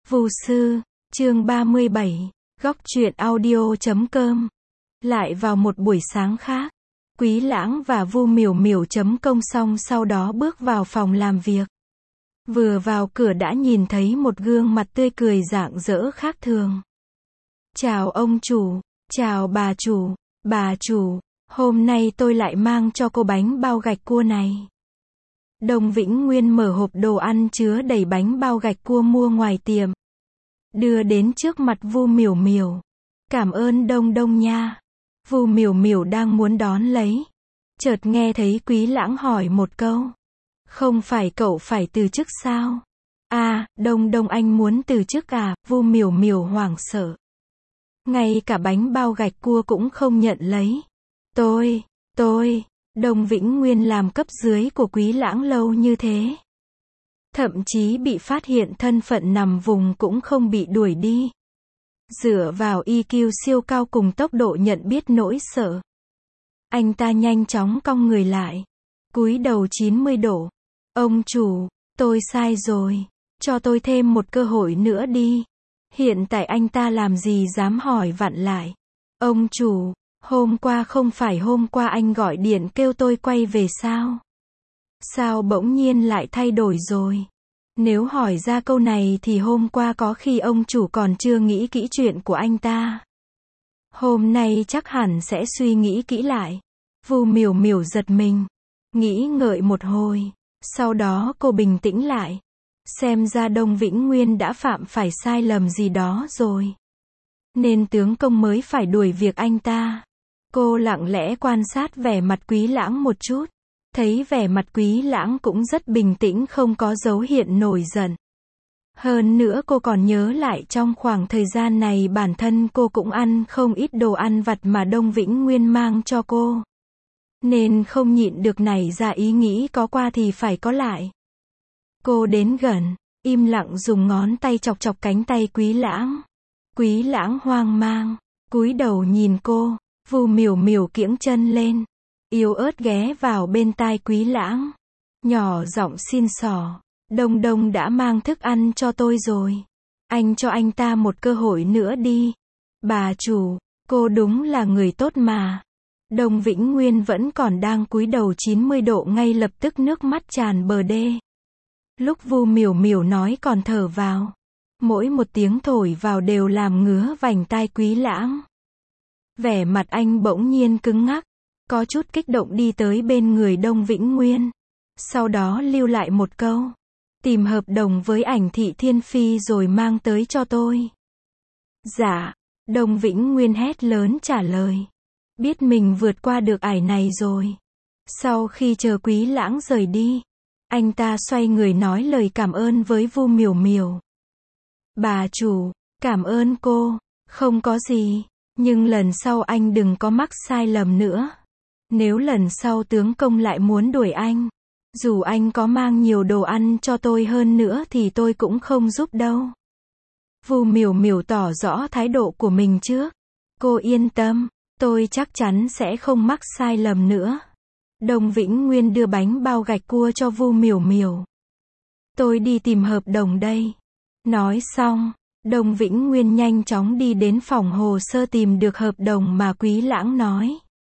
Vu sư, chương 37, góc truyện audio.com. Lại vào một buổi sáng khác, Quý Lãng và Vu Miểu Miểu chấm công xong sau đó bước vào phòng làm việc. Vừa vào cửa đã nhìn thấy một gương mặt tươi cười rạng rỡ khác thường. Chào ông chủ, chào bà chủ, hôm nay tôi lại mang cho cô bánh bao gạch cua này. Đồng Vĩnh Nguyên mở hộp đồ ăn chứa đầy bánh bao gạch cua mua ngoài tiệm, đưa đến trước mặt Vu Miểu Miểu. Cảm ơn Đông Đông nha. Vu Miểu Miểu đang muốn đón lấy, chợt nghe thấy Quý Lãng hỏi một câu. Không phải cậu phải từ chức sao? À, Đông Đông anh muốn từ chức à? Vu Miểu Miểu hoảng sợ. Ngay cả bánh bao gạch cua cũng không nhận lấy. Tôi, Đồng Vĩnh Nguyên làm cấp dưới của Quý Lãng lâu như thế. Thậm chí bị phát hiện thân phận nằm vùng cũng không bị đuổi đi. Dựa vào EQ siêu cao cùng tốc độ nhận biết nỗi sợ, anh ta nhanh chóng cong người lại, cúi đầu 90 độ. Ông chủ, tôi sai rồi, cho tôi thêm một cơ hội nữa đi. Hiện tại anh ta làm gì dám hỏi vặn lại. Ông chủ, không phải hôm qua anh gọi điện kêu tôi quay về sao? Sao bỗng nhiên lại thay đổi rồi? Nếu hỏi ra câu này thì hôm qua có khi ông chủ còn chưa nghĩ kỹ chuyện của anh ta. Hôm nay chắc hẳn sẽ suy nghĩ kỹ lại. Vu Miểu Miểu giật mình, nghĩ ngợi một hồi, sau đó cô bình tĩnh lại. Xem ra Đông Vĩnh Nguyên đã phạm phải sai lầm gì đó rồi, nên tướng công mới phải đuổi việc anh ta. Cô lặng lẽ quan sát vẻ mặt Quý Lãng một chút, thấy vẻ mặt Quý Lãng cũng rất bình tĩnh, không có dấu hiện nổi giận. Hơn nữa cô còn nhớ lại trong khoảng thời gian này bản thân cô cũng ăn không ít đồ ăn vặt mà Đông Vĩnh Nguyên mang cho cô, nên không nhịn được nảy ra ý nghĩ có qua thì phải có lại. Cô đến gần, im lặng dùng ngón tay chọc chọc cánh tay Quý Lãng. Quý Lãng hoang mang, cúi đầu nhìn cô. Vu Miểu Miểu kiễng chân lên, yếu ớt ghé vào bên tai Quý Lãng, nhỏ giọng xin xỏ. Đông Đông đã mang thức ăn cho tôi rồi, anh cho anh ta một cơ hội nữa đi. Bà chủ, cô đúng là người tốt mà. Đông Vĩnh Nguyên vẫn còn đang cúi đầu 90 độ, ngay lập tức nước mắt tràn bờ đê. Lúc Vu Miểu Miểu nói còn thở vào, mỗi một tiếng thổi vào đều làm ngứa vành tai Quý Lãng. Vẻ mặt anh bỗng nhiên cứng ngắc, có chút kích động đi tới bên người Đông Vĩnh Nguyên. Sau đó lưu lại một câu. Tìm hợp đồng với Ảnh Thị Thiên Phi rồi mang tới cho tôi. Dạ, Đông Vĩnh Nguyên hét lớn trả lời. Biết mình vượt qua được ải này rồi. Sau khi chờ Quý Lãng rời đi, anh ta xoay người nói lời cảm ơn với Vu Miểu Miểu. Bà chủ, cảm ơn cô, không có gì. Nhưng lần sau anh đừng có mắc sai lầm nữa. Nếu lần sau tướng công lại muốn đuổi anh, dù anh có mang nhiều đồ ăn cho tôi hơn nữa thì tôi cũng không giúp đâu. Vu Miểu Miểu tỏ rõ thái độ của mình trước. Cô yên tâm, tôi chắc chắn sẽ không mắc sai lầm nữa. Đông Vĩnh Nguyên đưa bánh bao gạch cua cho Vu Miểu Miểu. Tôi đi tìm hợp đồng đây. Nói xong, Đông Vĩnh Nguyên nhanh chóng đi đến phòng hồ sơ tìm được hợp đồng mà Quý Lãng nói.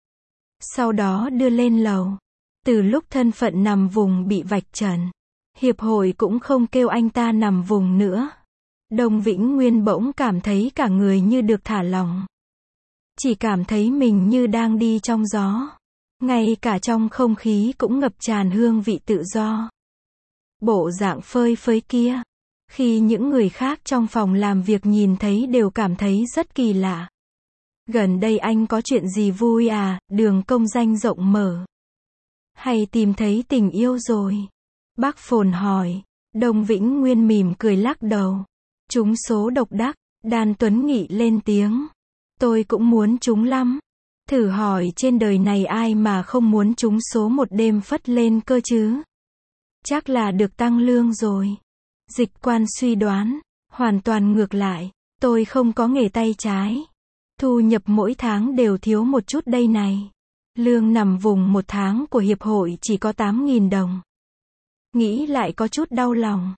Sau đó đưa lên lầu. Từ lúc thân phận nằm vùng bị vạch trần, hiệp hội cũng không kêu anh ta nằm vùng nữa. Đông Vĩnh Nguyên bỗng cảm thấy cả người như được thả lỏng. Chỉ cảm thấy mình như đang đi trong gió. Ngay cả trong không khí cũng ngập tràn hương vị tự do. Bộ dạng phơi phới kia, khi những người khác trong phòng làm việc nhìn thấy đều cảm thấy rất kỳ lạ. Gần đây anh có chuyện gì vui à? Đường công danh rộng mở, hay tìm thấy tình yêu rồi? Bác Phồn hỏi. Đông Vĩnh Nguyên mỉm cười lắc đầu. Trúng số độc đắc. Đan Tuấn Nghị lên tiếng. Tôi cũng muốn trúng lắm. Thử hỏi trên đời này ai mà không muốn trúng số một đêm phất lên cơ chứ? Chắc là được tăng lương rồi. Dịch Quan suy đoán. Hoàn toàn ngược lại, tôi không có nghề tay trái. Thu nhập mỗi tháng đều thiếu một chút đây này. Lương nằm vùng một tháng của hiệp hội chỉ có 8.000 đồng. Nghĩ lại có chút đau lòng.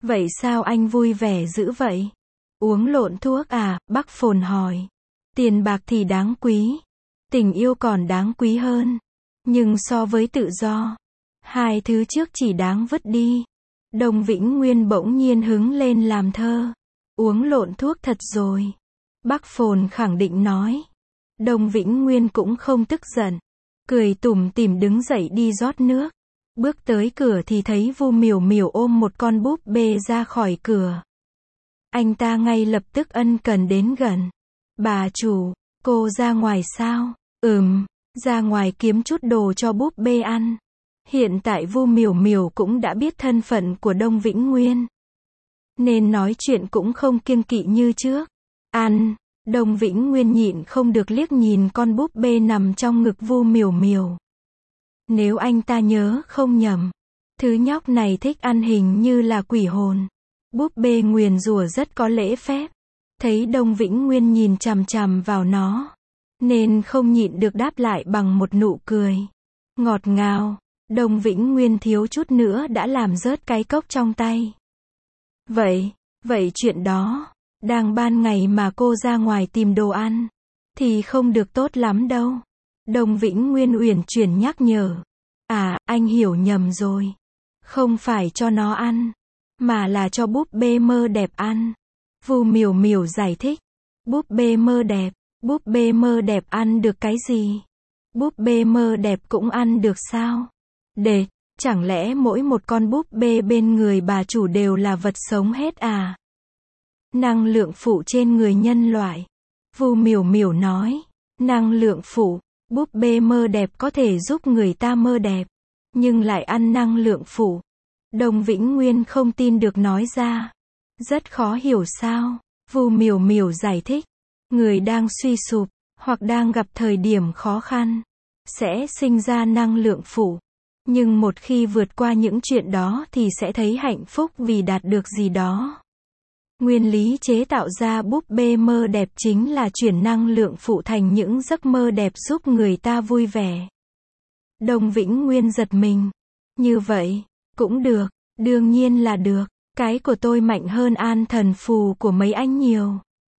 Vậy sao anh vui vẻ dữ vậy? Uống lộn thuốc à? Bác Phồn hỏi. Tiền bạc thì đáng quý. Tình yêu còn đáng quý hơn. Nhưng so với tự do, hai thứ trước chỉ đáng vứt đi. Đồng Vĩnh Nguyên bỗng nhiên hứng lên làm thơ. Uống lộn thuốc thật rồi. Bác Phồn khẳng định nói. Đồng Vĩnh Nguyên cũng không tức giận. Cười tủm tỉm đứng dậy đi rót nước. Bước tới cửa thì thấy Vu Miểu Miểu ôm một con búp bê ra khỏi cửa. Anh ta ngay lập tức ân cần đến gần. Bà chủ, cô ra ngoài sao? Ra ngoài kiếm chút đồ cho búp bê ăn. Hiện tại Vu Miểu Miểu cũng đã biết thân phận của Đông Vĩnh Nguyên, nên nói chuyện cũng không kiêng kỵ như trước. Ăn, Đông Vĩnh Nguyên nhịn không được liếc nhìn con búp bê nằm trong ngực Vu Miểu Miểu. Nếu anh ta nhớ không nhầm, thứ nhóc này thích ăn hình như là quỷ hồn. Búp bê nguyền rủa rất có lễ phép. Thấy Đông Vĩnh Nguyên nhìn chằm chằm vào nó, nên không nhịn được đáp lại bằng một nụ cười ngọt ngào. Đông Vĩnh Nguyên thiếu chút nữa đã làm rớt cái cốc trong tay. Vậy chuyện đó, đang ban ngày mà cô ra ngoài tìm đồ ăn, thì không được tốt lắm đâu. Đông Vĩnh Nguyên uyển chuyển nhắc nhở. À, anh hiểu nhầm rồi. Không phải cho nó ăn, mà là cho búp bê mơ đẹp ăn. Vu Miểu Miểu giải thích. Búp bê mơ đẹp ăn được cái gì? Búp bê mơ đẹp cũng ăn được sao? Chẳng lẽ mỗi một con búp bê bên người bà chủ đều là vật sống hết à? Năng lượng phụ trên người nhân loại. Vu Miểu Miểu nói. Năng lượng phụ, búp bê mơ đẹp có thể giúp người ta mơ đẹp, nhưng lại ăn năng lượng phụ. Đồng Vĩnh Nguyên không tin được nói ra. Rất khó hiểu sao? Vu Miểu Miểu giải thích. Người đang suy sụp, hoặc đang gặp thời điểm khó khăn, sẽ sinh ra năng lượng phụ. Nhưng một khi vượt qua những chuyện đó thì sẽ thấy hạnh phúc vì đạt được gì đó. Nguyên lý chế tạo ra búp bê mơ đẹp chính là chuyển năng lượng phụ thành những giấc mơ đẹp giúp người ta vui vẻ. Đồng Vĩnh Nguyên giật mình. Như vậy, cũng được, đương nhiên là được. Cái của tôi mạnh hơn an thần phù của mấy anh nhiều.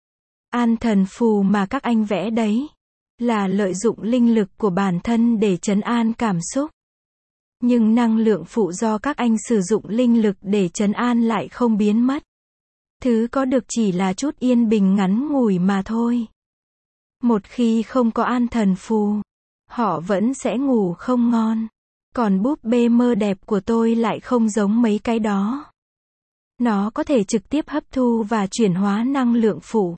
An thần phù mà các anh vẽ đấy, là lợi dụng linh lực của bản thân để trấn an cảm xúc. Nhưng năng lượng phụ do các anh sử dụng linh lực để trấn an lại không biến mất. Thứ có được chỉ là chút yên bình ngắn ngủi mà thôi. Một khi không có an thần phù, họ vẫn sẽ ngủ không ngon. Còn búp bê mơ đẹp của tôi lại không giống mấy cái đó. Nó có thể trực tiếp hấp thu và chuyển hóa năng lượng phụ.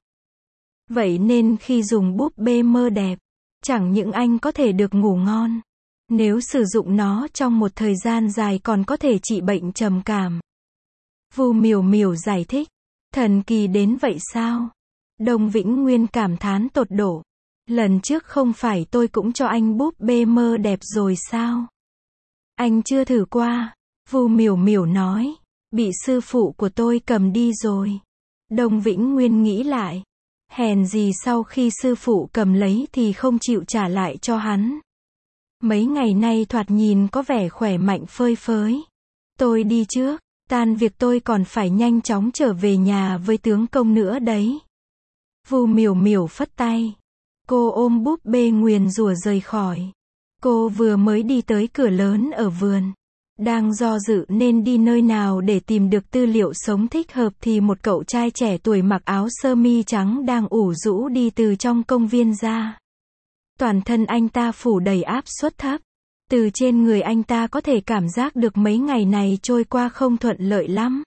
Vậy nên khi dùng búp bê mơ đẹp, chẳng những anh có thể được ngủ ngon, nếu sử dụng nó trong một thời gian dài còn có thể trị bệnh trầm cảm. Vu Miểu Miểu giải thích. Thần kỳ đến vậy sao? Đồng Vĩnh Nguyên cảm thán tột độ. Lần trước không phải tôi cũng cho anh búp bê mơ đẹp rồi sao? Anh chưa thử qua. Vu Miểu Miểu nói. Bị sư phụ của tôi cầm đi rồi. Đồng Vĩnh Nguyên nghĩ lại. Hèn gì sau khi sư phụ cầm lấy thì không chịu trả lại cho hắn. Mấy ngày nay thoạt nhìn có vẻ khỏe mạnh phơi phới. Tôi đi trước. Tan việc tôi còn phải nhanh chóng trở về nhà với tướng công nữa đấy. Vu Miểu Miểu phất tay. Cô ôm búp bê nguyền rủa rời khỏi. Cô vừa mới đi tới cửa lớn ở vườn. Đang do dự nên đi nơi nào để tìm được tư liệu sống thích hợp thì một cậu trai trẻ tuổi mặc áo sơ mi trắng đang ủ rũ đi từ trong công viên ra. Toàn thân anh ta phủ đầy áp suất thấp. Từ trên người anh ta có thể cảm giác được mấy ngày này trôi qua không thuận lợi lắm.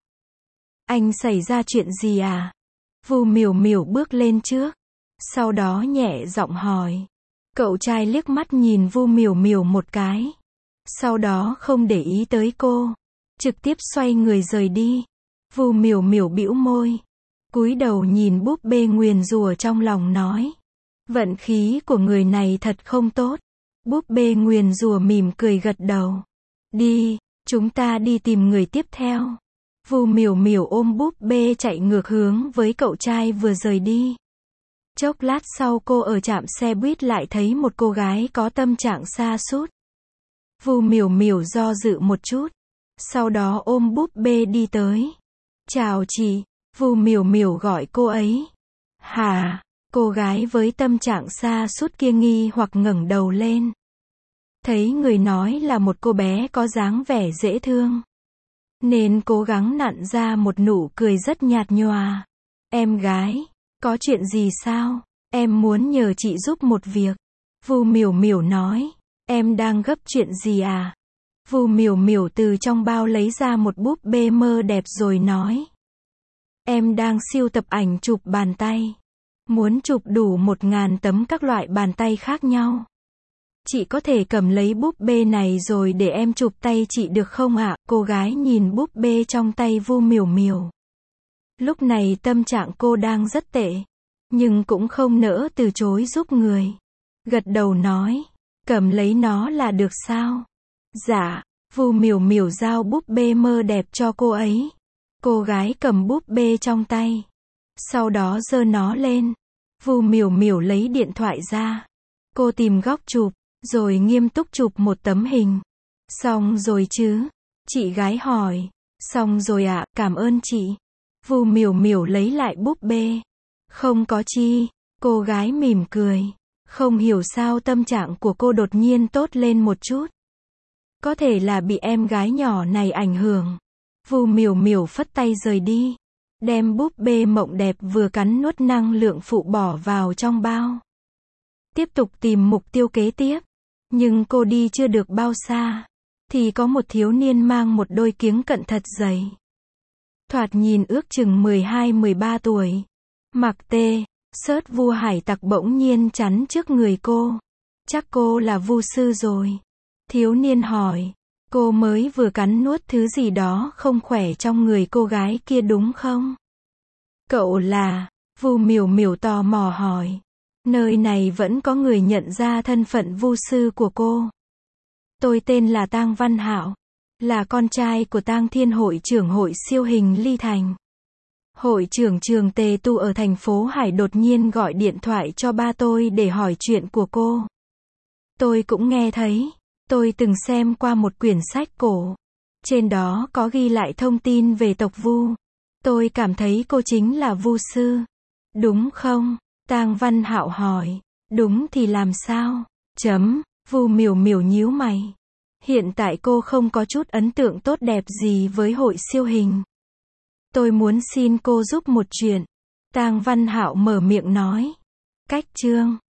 Anh xảy ra chuyện gì à? Vu Miểu Miểu bước lên trước. Sau đó nhẹ giọng hỏi. Cậu trai liếc mắt nhìn Vu Miểu Miểu một cái. Sau đó không để ý tới cô. Trực tiếp xoay người rời đi. Vu Miểu Miểu bĩu môi. Cúi đầu nhìn búp bê nguyền rủa trong lòng nói. Vận khí của người này thật không tốt. Búp bê nguyền rủa mỉm cười gật đầu. Đi, chúng ta đi tìm người tiếp theo. Vu Miểu Miểu ôm búp bê chạy ngược hướng với cậu trai vừa rời đi. Chốc lát sau cô ở trạm xe buýt lại thấy một cô gái có tâm trạng sa sút. Vu Miểu Miểu do dự một chút. Sau đó ôm búp bê đi tới. Chào chị, Vu Miểu Miểu gọi cô ấy. Hả? Cô gái với tâm trạng sa sút kia nghi hoặc ngẩng đầu lên. Thấy người nói là một cô bé có dáng vẻ dễ thương, nên cố gắng nặn ra một nụ cười rất nhạt nhòa. Em gái, có chuyện gì sao? Em muốn nhờ chị giúp một việc. Vu Miểu Miểu nói. Em đang gấp chuyện gì à? Vu Miểu Miểu từ trong bao lấy ra một búp bê mơ đẹp rồi nói. Em đang sưu tập ảnh chụp bàn tay. Muốn chụp đủ 1000 tấm các loại bàn tay khác nhau. Chị có thể cầm lấy búp bê này rồi để em chụp tay chị được không ạ? Cô gái nhìn búp bê trong tay Vu Miểu Miểu. Lúc này tâm trạng cô đang rất tệ, nhưng cũng không nỡ từ chối giúp người. Gật đầu nói, cầm lấy nó là được sao? Dạ. Vu Miểu Miểu giao búp bê mơ đẹp cho cô ấy. Cô gái cầm búp bê trong tay, sau đó giơ nó lên. Vu Miểu Miểu lấy điện thoại ra. Cô tìm góc chụp, rồi nghiêm túc chụp một tấm hình. Xong rồi chứ? Chị gái hỏi. Xong rồi ạ, cảm ơn chị. Vu Miểu Miểu lấy lại búp bê. Không có chi. Cô gái mỉm cười. Không hiểu sao tâm trạng của cô đột nhiên tốt lên một chút. Có thể là bị em gái nhỏ này ảnh hưởng. Vu Miểu Miểu phất tay rời đi, đem búp bê mộng đẹp vừa cắn nuốt năng lượng phụ bỏ vào trong bao. Tiếp tục tìm mục tiêu kế tiếp. Nhưng cô đi chưa được bao xa, thì có một thiếu niên mang một đôi kiếng cận thật dày. Thoạt nhìn ước chừng 12-13 tuổi. Mặc tê, sớt Vu hải tặc bỗng nhiên chắn trước người cô. Chắc cô là Vu sư rồi. Thiếu niên hỏi. Cô mới vừa cắn nuốt thứ gì đó không khỏe trong người cô gái kia đúng không? Cậu là? Vu Miểu Miểu tò mò hỏi. Nơi này vẫn có người nhận ra thân phận Vu sư của cô. Tôi tên là Tang Văn Hạo, là con trai của Tang Thiên hội trưởng hội siêu hình Ly Thành. Hội trưởng trường Tề Tu ở thành phố Hải đột nhiên gọi điện thoại cho ba tôi để hỏi chuyện của cô. Tôi cũng nghe thấy. Tôi từng xem qua một quyển sách cổ. Trên đó có ghi lại thông tin về tộc Vu. Tôi cảm thấy cô chính là Vu sư. Đúng không? Tang Văn Hạo hỏi. Đúng thì làm sao? Vu Miểu Miểu nhíu mày. Hiện tại cô không có chút ấn tượng tốt đẹp gì với hội siêu hình. Tôi muốn xin cô giúp một chuyện. Tang Văn Hạo mở miệng nói. Cách chương